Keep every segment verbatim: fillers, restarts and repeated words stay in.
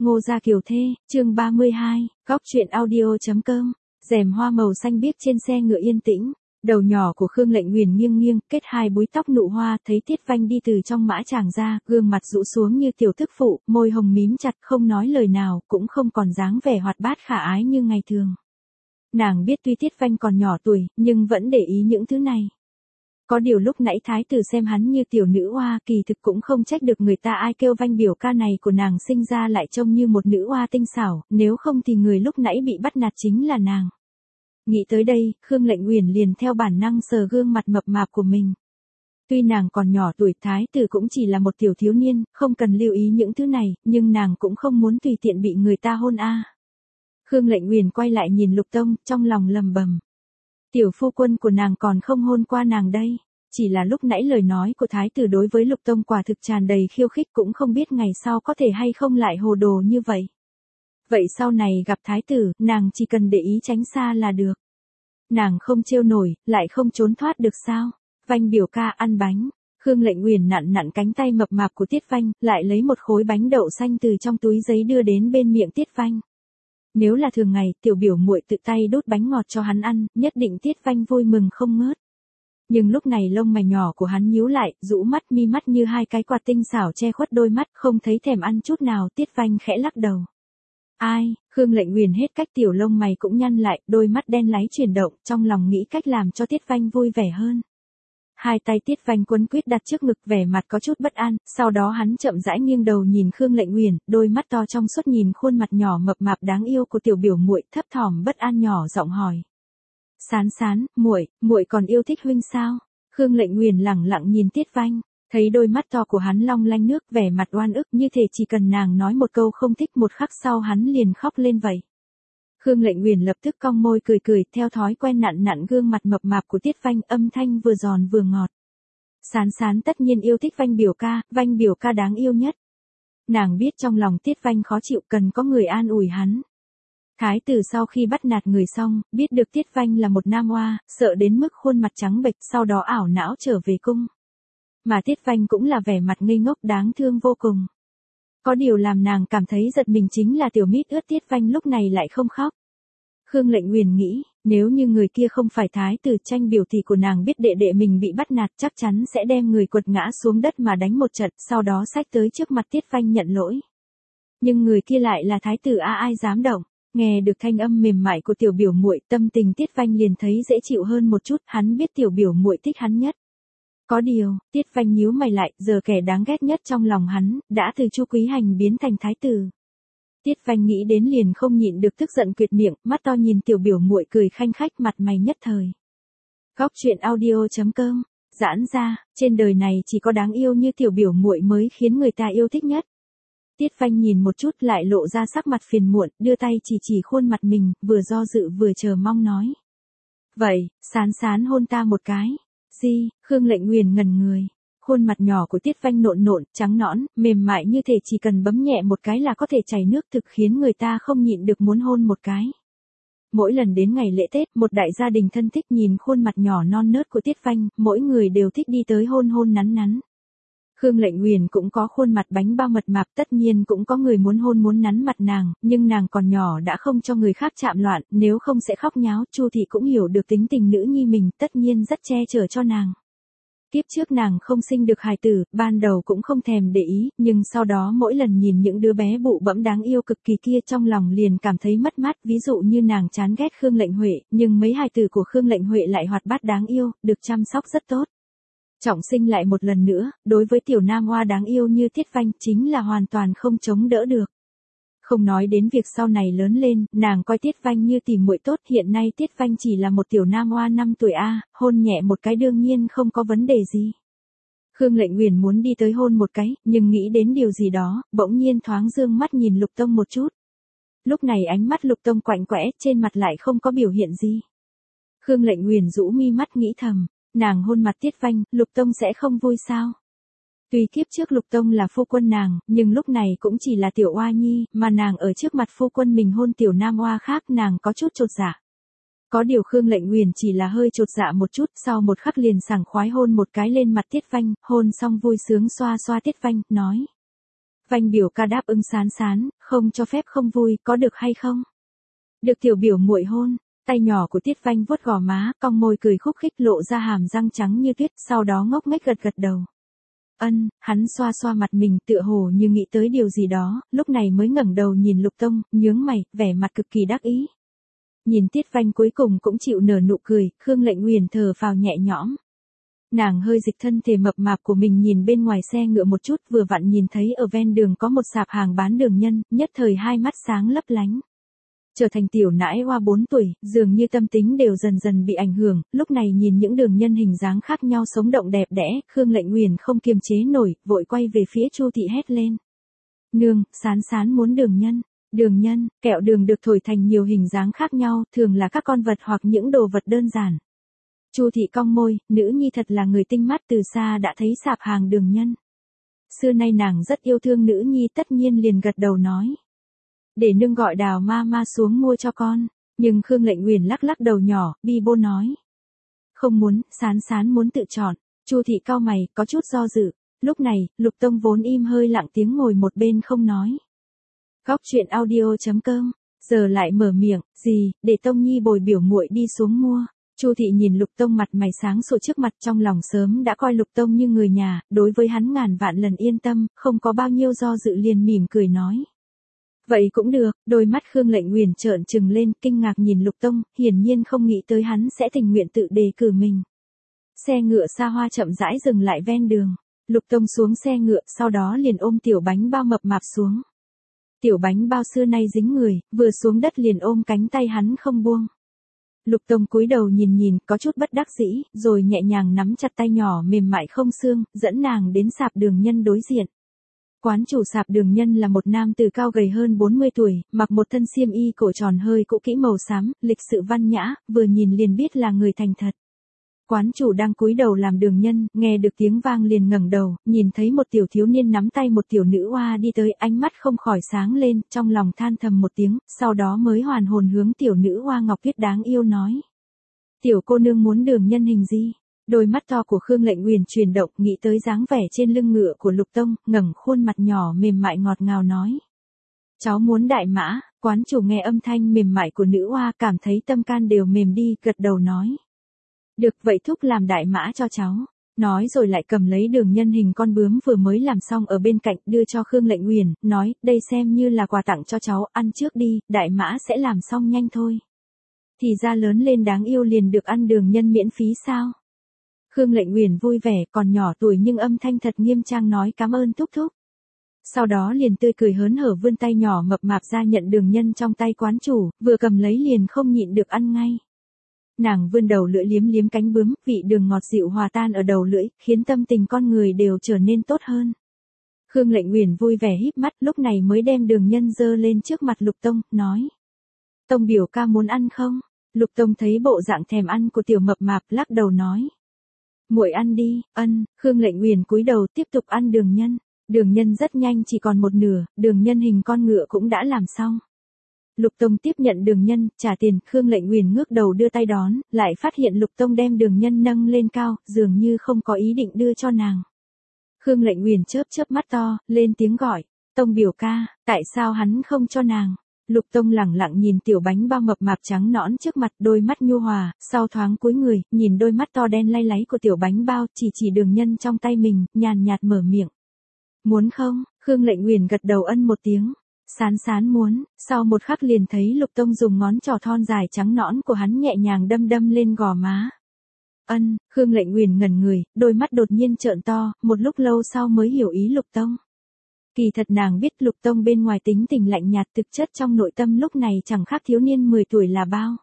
Ngô Gia Kiều Thê, chương ba mươi hai, góc truyện audio.com, rèm hoa màu xanh biếc trên xe ngựa yên tĩnh, đầu nhỏ của Khương Lệnh Nguyền nghiêng nghiêng, kết hai búi tóc nụ hoa, thấy Tiết Vanh đi từ trong mã tràng ra, gương mặt rũ xuống như tiểu thức phụ, môi hồng mím chặt không nói lời nào, cũng không còn dáng vẻ hoạt bát khả ái như ngày thường. Nàng biết tuy Tiết Vanh còn nhỏ tuổi, nhưng vẫn để ý những thứ này. Có điều lúc nãy thái tử xem hắn như tiểu nữ oa, kỳ thực cũng không trách được người ta, ai kêu Vanh biểu ca này của nàng sinh ra lại trông như một nữ oa tinh xảo, nếu không thì người lúc nãy bị bắt nạt chính là nàng. Nghĩ tới đây, Khương Lệnh Uyển liền theo bản năng sờ gương mặt mập mạp của mình. Tuy nàng còn nhỏ tuổi, thái tử cũng chỉ là một tiểu thiếu niên, không cần lưu ý những thứ này, nhưng nàng cũng không muốn tùy tiện bị người ta hôn a. À. Khương Lệnh Uyển quay lại nhìn Lục Tông, trong lòng lầm bầm. Tiểu phu quân của nàng còn không hôn qua nàng đây, chỉ là lúc nãy lời nói của thái tử đối với Lục Tông quả thực tràn đầy khiêu khích, cũng không biết ngày sau có thể hay không lại hồ đồ như vậy. Vậy sau này gặp thái tử, nàng chỉ cần để ý tránh xa là được. Nàng không trêu nổi, lại không trốn thoát được sao? Vanh biểu ca ăn bánh. Khương Lệnh Uyển nặn nặn cánh tay mập mạp của Tiết Vanh, lại lấy một khối bánh đậu xanh từ trong túi giấy đưa đến bên miệng Tiết Vanh. Nếu là thường ngày, tiểu biểu muội tự tay đút bánh ngọt cho hắn ăn, nhất định Tiết Vanh vui mừng không ngớt. Nhưng lúc này lông mày nhỏ của hắn nhíu lại, rũ mắt mi mắt như hai cái quạt tinh xảo che khuất đôi mắt, không thấy thèm ăn chút nào. Tiết Vanh khẽ lắc đầu. Ai, Khương Lệnh Uyển hết cách, tiểu lông mày cũng nhăn lại, đôi mắt đen láy chuyển động, trong lòng nghĩ cách làm cho Tiết Vanh vui vẻ hơn. Hai tay Tiết Vanh quấn quýt đặt trước ngực, vẻ mặt có chút bất an, sau đó hắn chậm rãi nghiêng đầu nhìn Khương Lệnh Uyển, đôi mắt to trong suốt nhìn khuôn mặt nhỏ mập mạp đáng yêu của tiểu biểu muội, thấp thỏm bất an nhỏ giọng hỏi. Sán Sán, muội, muội còn yêu thích huynh sao? Khương Lệnh Uyển lẳng lặng nhìn Tiết Vanh, thấy đôi mắt to của hắn long lanh nước, vẻ mặt oan ức như thể chỉ cần nàng nói một câu không thích một khắc sau hắn liền khóc lên vậy. Khương Lệnh Uyển lập tức cong môi cười cười, theo thói quen nặn nặn gương mặt mập mạp của Tiết Vanh, âm thanh vừa giòn vừa ngọt. Sán Sán tất nhiên yêu thích Vanh biểu ca, Vanh biểu ca đáng yêu nhất. Nàng biết trong lòng Tiết Vanh khó chịu, cần có người an ủi hắn. Thái tử sau khi bắt nạt người xong, biết được Tiết Vanh là một nam oa, sợ đến mức khuôn mặt trắng bệch, sau đó ảo não trở về cung. Mà Tiết Vanh cũng là vẻ mặt ngây ngốc đáng thương vô cùng. Có điều làm nàng cảm thấy giật mình chính là tiểu mít ướt Tiết Vanh lúc này lại không khóc. Khương Lệnh Uyển nghĩ, nếu như người kia không phải thái tử Tranh biểu tỷ của nàng biết đệ đệ mình bị bắt nạt, chắc chắn sẽ đem người quật ngã xuống đất mà đánh một trận, sau đó xách tới trước mặt Tiết Vanh nhận lỗi. Nhưng người kia lại là thái tử, a ai dám động. Nghe được thanh âm mềm mại của tiểu biểu muội, tâm tình Tiết Vanh liền thấy dễ chịu hơn một chút, hắn biết tiểu biểu muội thích hắn nhất. Có điều, Tiết Vanh nhíu mày lại, giờ kẻ đáng ghét nhất trong lòng hắn, đã từ Chu Quý Hành biến thành thái tử. Tiết Vanh nghĩ đến liền không nhịn được tức giận quyệt miệng, mắt to nhìn tiểu biểu muội cười khanh khách, mặt mày nhất thời. Góc truyện audio.com, giãn ra, trên đời này chỉ có đáng yêu như tiểu biểu muội mới khiến người ta yêu thích nhất. Tiết Vanh nhìn một chút lại lộ ra sắc mặt phiền muộn, đưa tay chỉ chỉ khuôn mặt mình, vừa do dự vừa chờ mong nói. Vậy, Sán Sán hôn ta một cái. Gì? Khương Lệnh Uyển ngẩn người. Khuôn mặt nhỏ của Tiết Vanh nộn nộn, trắng nõn, mềm mại như thể chỉ cần bấm nhẹ một cái là có thể chảy nước, thực khiến người ta không nhịn được muốn hôn một cái. Mỗi lần đến ngày lễ Tết, một đại gia đình thân thích nhìn khuôn mặt nhỏ non nớt của Tiết Vanh, mỗi người đều thích đi tới hôn hôn nắn nắn. Khương Lệnh Uyển cũng có khuôn mặt bánh bao mật mạp, tất nhiên cũng có người muốn hôn muốn nắn mặt nàng, nhưng nàng còn nhỏ đã không cho người khác chạm loạn, nếu không sẽ khóc nháo. Chu thị cũng hiểu được tính tình nữ nhi mình, tất nhiên rất che chở cho nàng. Kiếp trước nàng không sinh được hài tử, ban đầu cũng không thèm để ý, nhưng sau đó mỗi lần nhìn những đứa bé bụ bẫm đáng yêu cực kỳ kia trong lòng liền cảm thấy mất mát, ví dụ như nàng chán ghét Khương Lệnh Huệ, nhưng mấy hài tử của Khương Lệnh Huệ lại hoạt bát đáng yêu, được chăm sóc rất tốt. Trọng sinh lại một lần nữa, đối với tiểu nam hoa đáng yêu như Tiết Vanh chính là hoàn toàn không chống đỡ được. Không nói đến việc sau này lớn lên, nàng coi Tiết Vanh như tỉ muội tốt, hiện nay Tiết Vanh chỉ là một tiểu nam hoa năm tuổi a, hôn nhẹ một cái đương nhiên không có vấn đề gì. Khương Lệnh Uyển muốn đi tới hôn một cái, nhưng nghĩ đến điều gì đó, bỗng nhiên thoáng dương mắt nhìn Lục Tông một chút. Lúc này ánh mắt Lục Tông quạnh quẽ, trên mặt lại không có biểu hiện gì. Khương Lệnh Uyển rũ mi mắt nghĩ thầm, nàng hôn mặt Tiết Vanh, Lục Tông sẽ không vui sao? Tuy kiếp trước Lục Tông là phu quân nàng, nhưng lúc này cũng chỉ là tiểu oa nhi, mà nàng ở trước mặt phu quân mình hôn tiểu nam oa khác, nàng có chút chột dạ. Có điều Khương Lệnh Uyển chỉ là hơi chột dạ một chút, sau một khắc liền sảng khoái hôn một cái lên mặt Tiết Vanh, hôn xong vui sướng xoa xoa Tiết Vanh, nói. Vanh biểu ca đáp ứng sán sán, không cho phép không vui, có được hay không? Được tiểu biểu muội hôn. Tay nhỏ của Tiết Vanh vuốt gò má, cong môi cười khúc khích lộ ra hàm răng trắng như tuyết, sau đó ngốc nghếch gật gật đầu. Ân, hắn xoa xoa mặt mình tựa hồ như nghĩ tới điều gì đó, lúc này mới ngẩng đầu nhìn Lục Tông, nhướng mày, vẻ mặt cực kỳ đắc ý. Nhìn Tiết Vanh cuối cùng cũng chịu nở nụ cười, Khương Lệnh Uyển thở phào nhẹ nhõm. Nàng hơi dịch thân thể mập mạp của mình nhìn bên ngoài xe ngựa một chút, vừa vặn nhìn thấy ở ven đường có một sạp hàng bán đường nhân, nhất thời hai mắt sáng lấp lánh. Trở thành tiểu nãi hoa bốn tuổi, dường như tâm tính đều dần dần bị ảnh hưởng, lúc này nhìn những đường nhân hình dáng khác nhau sống động đẹp đẽ, Khương Lệnh Uyển không kiềm chế nổi, vội quay về phía Chu thị hét lên. Nương, sán sán muốn đường nhân. Đường nhân, kẹo đường được thổi thành nhiều hình dáng khác nhau, thường là các con vật hoặc những đồ vật đơn giản. Chu thị cong môi, nữ nhi thật là người tinh mắt, từ xa đã thấy sạp hàng đường nhân. Xưa nay nàng rất yêu thương nữ nhi, tất nhiên liền gật đầu nói. Để nương gọi Đào ma ma xuống mua cho con, nhưng Khương Lệnh Uyển lắc lắc đầu nhỏ, bi bô nói. Không muốn, sán sán muốn tự chọn. Chu thị cau mày, có chút do dự. Lúc này, Lục Tông vốn im hơi lặng tiếng ngồi một bên không nói. Góc truyện audio chấm com, giờ lại mở miệng, gì, để Tông Nhi bồi biểu muội đi xuống mua. Chu thị nhìn Lục Tông mặt mày sáng sủa trước mặt, trong lòng sớm đã coi Lục Tông như người nhà, đối với hắn ngàn vạn lần yên tâm, không có bao nhiêu do dự liền mỉm cười nói. Vậy cũng được, đôi mắt Khương Lệnh Uyển trợn trừng lên, kinh ngạc nhìn Lục Tông, hiển nhiên không nghĩ tới hắn sẽ tình nguyện tự đề cử mình. Xe ngựa xa hoa chậm rãi dừng lại ven đường. Lục Tông xuống xe ngựa, sau đó liền ôm tiểu bánh bao mập mạp xuống. Tiểu bánh bao xưa nay dính người, vừa xuống đất liền ôm cánh tay hắn không buông. Lục Tông cúi đầu nhìn nhìn, có chút bất đắc dĩ, rồi nhẹ nhàng nắm chặt tay nhỏ mềm mại không xương, dẫn nàng đến sạp đường nhân đối diện. Quán chủ sạp đường nhân là một nam tử cao gầy hơn bốn mươi tuổi, mặc một thân xiêm y cổ tròn hơi cũ kỹ màu xám, lịch sự văn nhã, vừa nhìn liền biết là người thành thật. Quán chủ đang cúi đầu làm đường nhân, nghe được tiếng vang liền ngẩng đầu, nhìn thấy một tiểu thiếu niên nắm tay một tiểu nữ oa đi tới, ánh mắt không khỏi sáng lên, trong lòng than thầm một tiếng, sau đó mới hoàn hồn hướng tiểu nữ oa ngọc tuyết đáng yêu nói. Tiểu cô nương muốn đường nhân hình gì? Đôi mắt to của Khương Lệnh Uyển chuyển động, nghĩ tới dáng vẻ trên lưng ngựa của Lục Tông, ngẩng khuôn mặt nhỏ mềm mại ngọt ngào nói. Cháu muốn đại mã. Quán chủ nghe âm thanh mềm mại của nữ oa cảm thấy tâm can đều mềm đi, gật đầu nói. Được, vậy thúc làm đại mã cho cháu. Nói rồi lại cầm lấy đường nhân hình con bướm vừa mới làm xong ở bên cạnh, đưa cho Khương Lệnh Uyển, nói, đây xem như là quà tặng cho cháu, ăn trước đi, đại mã sẽ làm xong nhanh thôi. Thì ra lớn lên đáng yêu liền được ăn đường nhân miễn phí sao? Khương Lệnh Uyển vui vẻ, còn nhỏ tuổi nhưng âm thanh thật nghiêm trang nói cảm ơn thúc thúc. Sau đó liền tươi cười hớn hở vươn tay nhỏ mập mạp ra nhận đường nhân trong tay quán chủ, vừa cầm lấy liền không nhịn được ăn ngay. Nàng vươn đầu lưỡi liếm liếm cánh bướm, vị đường ngọt dịu hòa tan ở đầu lưỡi, khiến tâm tình con người đều trở nên tốt hơn. Khương Lệnh Uyển vui vẻ híp mắt, lúc này mới đem đường nhân dơ lên trước mặt Lục Tông, nói. Tông biểu ca muốn ăn không? Lục Tông thấy bộ dạng thèm ăn của tiểu mập mạp, lắc đầu nói. Muội ăn đi, ân. Khương Lệnh Uyển cúi đầu tiếp tục ăn đường nhân. Đường nhân rất nhanh, chỉ còn một nửa, đường nhân hình con ngựa cũng đã làm xong. Lục Tông tiếp nhận đường nhân, trả tiền, Khương Lệnh Uyển ngước đầu đưa tay đón, lại phát hiện Lục Tông đem đường nhân nâng lên cao, dường như không có ý định đưa cho nàng. Khương Lệnh Uyển chớp chớp mắt to, lên tiếng gọi, Tông biểu ca, tại sao hắn không cho nàng? Lục Tông lẳng lặng nhìn tiểu bánh bao mập mạp trắng nõn trước mặt, đôi mắt nhu hòa, sau thoáng cúi người, nhìn đôi mắt to đen lay láy của tiểu bánh bao, chỉ chỉ đường nhân trong tay mình, nhàn nhạt mở miệng. Muốn không? Khương Lệnh Uyển gật đầu ân một tiếng. Sán sán muốn, sau một khắc liền thấy Lục Tông dùng ngón trỏ thon dài trắng nõn của hắn nhẹ nhàng đâm đâm lên gò má. Ân, Khương Lệnh Uyển ngẩn người, đôi mắt đột nhiên trợn to, một lúc lâu sau mới hiểu ý Lục Tông. Kỳ thật nàng biết Lục Tông bên ngoài tính tình lạnh nhạt, thực chất trong nội tâm lúc này chẳng khác thiếu niên mười tuổi là bao.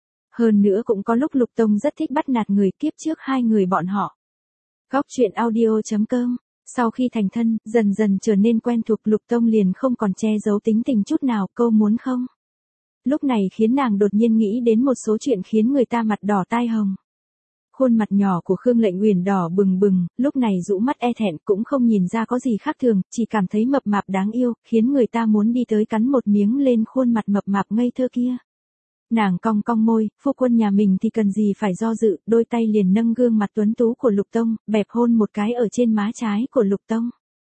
Hơn nữa cũng có lúc Lục Tông rất thích bắt nạt người, kiếp trước hai người bọn họ. Góc truyện audio chấm com. Sau khi thành thân, dần dần trở nên quen thuộc, Lục Tông liền không còn che giấu tính tình chút nào, câu muốn không. Lúc này khiến nàng đột nhiên nghĩ đến một số chuyện khiến người ta mặt đỏ tai hồng. Khuôn mặt nhỏ của Khương Lệnh Uyển đỏ bừng bừng, lúc này rũ mắt e thẹn, cũng không nhìn ra có gì khác thường, chỉ cảm thấy mập mạp đáng yêu, khiến người ta muốn đi tới cắn một miếng lên khuôn mặt mập mạp ngây thơ kia. Nàng cong cong môi, phu quân nhà mình thì cần gì phải do dự, đôi tay liền nâng gương mặt tuấn tú của Lục Tông, bẹp hôn một cái ở trên má trái của Lục Tông.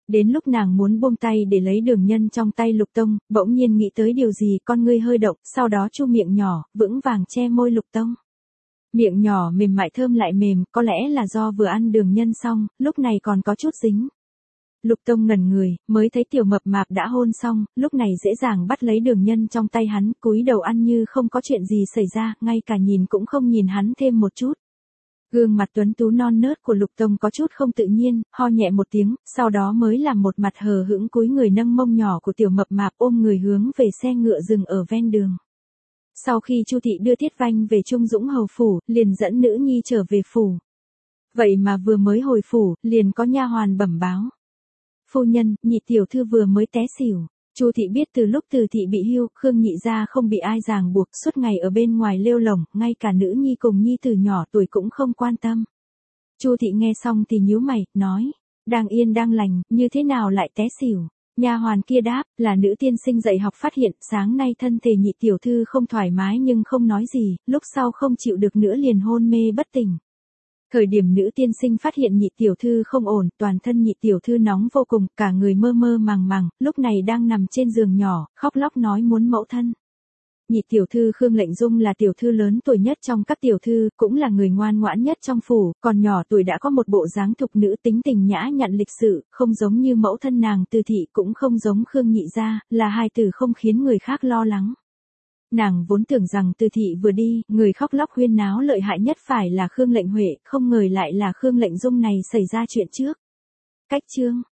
Đến lúc nàng muốn buông tay để lấy đường nhân trong tay Lục Tông, bỗng nhiên nghĩ tới điều gì, con ngươi hơi động, sau đó chu miệng nhỏ, vững vàng che môi Lục Tông. Miệng nhỏ mềm mại thơm lại mềm, có lẽ là do vừa ăn đường nhân xong, lúc này còn có chút dính. Lục Tông ngẩn người, mới thấy tiểu mập mạp đã hôn xong, lúc này dễ dàng bắt lấy đường nhân trong tay hắn, cúi đầu ăn như không có chuyện gì xảy ra, ngay cả nhìn cũng không nhìn hắn thêm một chút. Gương mặt tuấn tú non nớt của Lục Tông có chút không tự nhiên, ho nhẹ một tiếng, sau đó mới làm một mặt hờ hững cúi người nâng mông nhỏ của tiểu mập mạp ôm người hướng về xe ngựa dừng ở ven đường. Sau khi Chu thị đưa Tiết Vanh về Trung Dũng hầu phủ, liền dẫn nữ nhi trở về phủ. Vậy mà vừa mới hồi phủ, liền có nha hoàn bẩm báo. Phu nhân, nhị tiểu thư vừa mới té xỉu. Chu thị biết từ lúc Từ thị bị hưu, Khương nhị gia không bị ai ràng buộc, suốt ngày ở bên ngoài lêu lổng, ngay cả nữ nhi cùng nhi từ nhỏ tuổi cũng không quan tâm. Chu thị nghe xong thì nhíu mày, nói, đang yên đang lành, như thế nào lại té xỉu? Nha hoàn kia đáp, là nữ tiên sinh dạy học phát hiện, sáng nay thân thể nhị tiểu thư không thoải mái nhưng không nói gì, lúc sau không chịu được nữa liền hôn mê bất tỉnh. Thời điểm nữ tiên sinh phát hiện nhị tiểu thư không ổn, toàn thân nhị tiểu thư nóng vô cùng, cả người mơ mơ màng màng, lúc này đang nằm trên giường nhỏ, khóc lóc nói muốn mẫu thân. Nhị tiểu thư Khương Lệnh Dung là tiểu thư lớn tuổi nhất trong các tiểu thư, cũng là người ngoan ngoãn nhất trong phủ, còn nhỏ tuổi đã có một bộ dáng thục nữ tính tình nhã nhặn lịch sự, không giống như mẫu thân nàng Từ thị, cũng không giống Khương nhị gia, là hai từ không khiến người khác lo lắng. Nàng vốn tưởng rằng Từ thị vừa đi, người khóc lóc huyên náo lợi hại nhất phải là Khương Lệnh Huệ, không ngờ lại là Khương Lệnh Dung này xảy ra chuyện trước. Cách chương